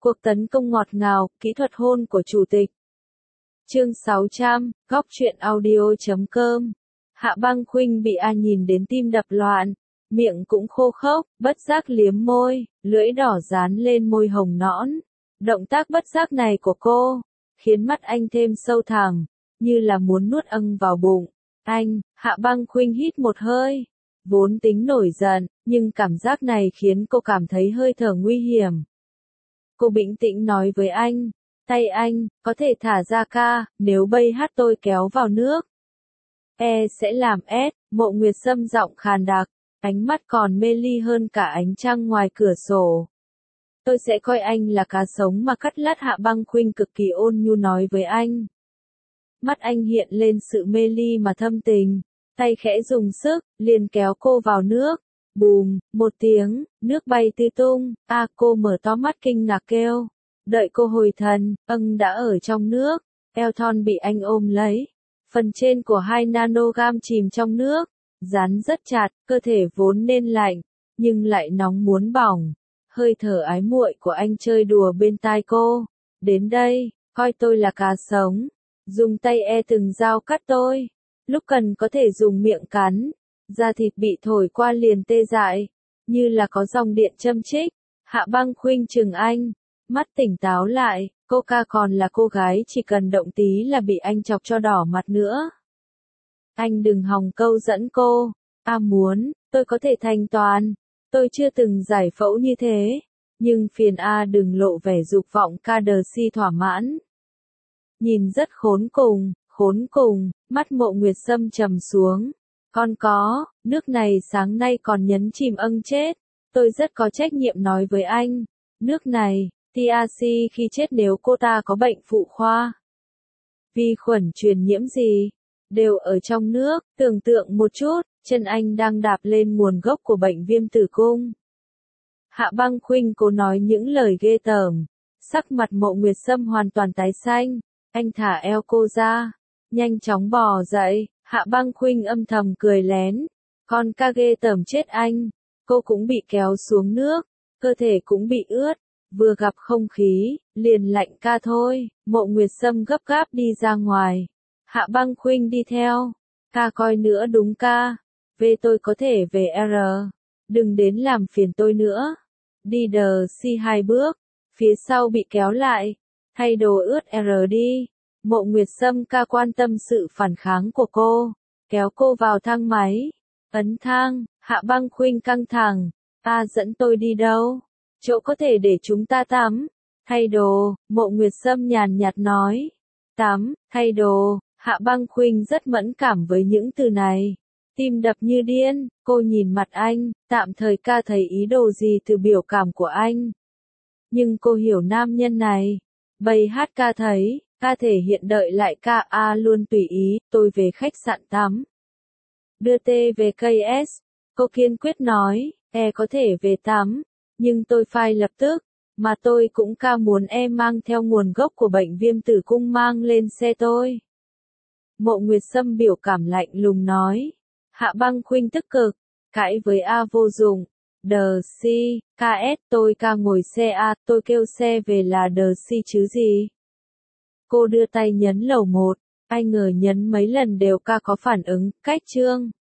Cuộc tấn công ngọt ngào, kỹ thuật hôn của chủ tịch. Chương 600, góc truyện audio.com. Hạ Băng Khuynh bị nhìn đến tim đập loạn, miệng cũng khô khốc, bất giác liếm môi, lưỡi đỏ dán lên môi hồng nõn. Động tác bất giác này của cô, khiến mắt anh thêm sâu thẳm, như là muốn nuốt âng vào bụng. Hạ Băng Khuynh hít một hơi, vốn tính nổi giận, nhưng cảm giác này khiến cô cảm thấy hơi thở nguy hiểm. Cô bình tĩnh nói với anh, tay anh, có thể thả ra ca, nếu bây hát tôi kéo vào nước. Sẽ làm Mộ Nguyệt Sâm giọng khàn đặc, ánh mắt còn mê ly hơn cả ánh trăng ngoài cửa sổ. Tôi sẽ coi anh là cá sống mà cắt lát. Hạ Băng Khuynh cực kỳ ôn nhu nói với anh. Mắt anh hiện lên sự mê ly mà thâm tình, tay khẽ dùng sức, liền kéo cô vào nước. Bùm, một tiếng, nước bay tứ tung, cô mở to mắt kinh ngạc kêu. Đợi cô hồi thần, đã ở trong nước, eo thon bị anh ôm lấy. Phần trên của 2 nanogam chìm trong nước, dán rất chặt, cơ thể vốn nên lạnh, nhưng lại nóng muốn bỏng. Hơi thở ái muội của anh chơi đùa bên tai cô. Đến đây, coi tôi là cá sống. Dùng tay từng dao cắt tôi. Lúc cần có thể dùng miệng cắn. Da thịt bị thổi qua liền tê dại, như là có dòng điện châm chích. Hạ Băng Khuynh chừng anh, mắt tỉnh táo lại, cô còn là cô gái chỉ cần động tí là bị anh chọc cho đỏ mặt nữa. Anh đừng hòng câu dẫn cô. Muốn, tôi có thể thanh toán. Tôi chưa từng giải phẫu như thế, nhưng phiền đừng lộ vẻ dục vọng si thỏa mãn. Nhìn rất khốn cùng, mắt Mộ Nguyệt Sâm trầm xuống. Nước này sáng nay còn nhấn chìm chết. Tôi rất có trách nhiệm nói với anh. Nước này, Tiaci khi chết nếu cô ta có bệnh phụ khoa, vi khuẩn truyền nhiễm gì, đều ở trong nước. Tưởng tượng một chút, chân anh đang đạp lên nguồn gốc của bệnh viêm tử cung. Hạ Băng Khuynh cố nói những lời ghê tởm. Sắc mặt Mộ Nguyệt Sâm hoàn toàn tái xanh. Anh thả eo cô ra, nhanh chóng bò dậy. Hạ Băng Khuynh âm thầm cười lén. Con ghê tởm chết anh. Cô cũng bị kéo xuống nước, cơ thể cũng bị ướt. Vừa gặp không khí, liền lạnh thôi. Mộ Nguyệt Sâm gấp gáp đi ra ngoài. Hạ Băng Khuynh đi theo. Coi nữa đúng về tôi có thể về R. Đừng đến làm phiền tôi nữa. Đi si 2 bước. Phía sau bị kéo lại. Thay đồ ướt R đi. Mộ Nguyệt Sâm quan tâm sự phản kháng của cô. Kéo cô vào thang máy. Ấn thang, Hạ Băng Khuynh căng thẳng. Dẫn tôi đi đâu? Chỗ có thể để chúng ta tắm. Thay đồ, Mộ Nguyệt Sâm nhàn nhạt nói. Tắm, thay đồ. Hạ Băng Khuynh rất mẫn cảm với những từ này. Tim đập như điên, cô nhìn mặt anh, tạm thời thấy ý đồ gì từ biểu cảm của anh. Nhưng cô hiểu nam nhân này. Bầy hát thấy, thể hiện đợi lại luôn tùy ý, tôi về khách sạn tắm. Đưa về KS, cô kiên quyết nói, có thể về tắm, nhưng tôi phải lập tức, mà tôi cũng muốn mang theo nguồn gốc của bệnh viêm tử cung mang lên xe tôi. Mộ Nguyệt Sâm biểu cảm lạnh lùng nói. Hạ Băng Khuynh tức cực, cãi với vô dụng. Si, KS tôi ngồi xe tôi kêu xe về là si chứ gì. Cô đưa tay nhấn lầu 1, ai ngờ nhấn mấy lần đều có phản ứng, cách chương.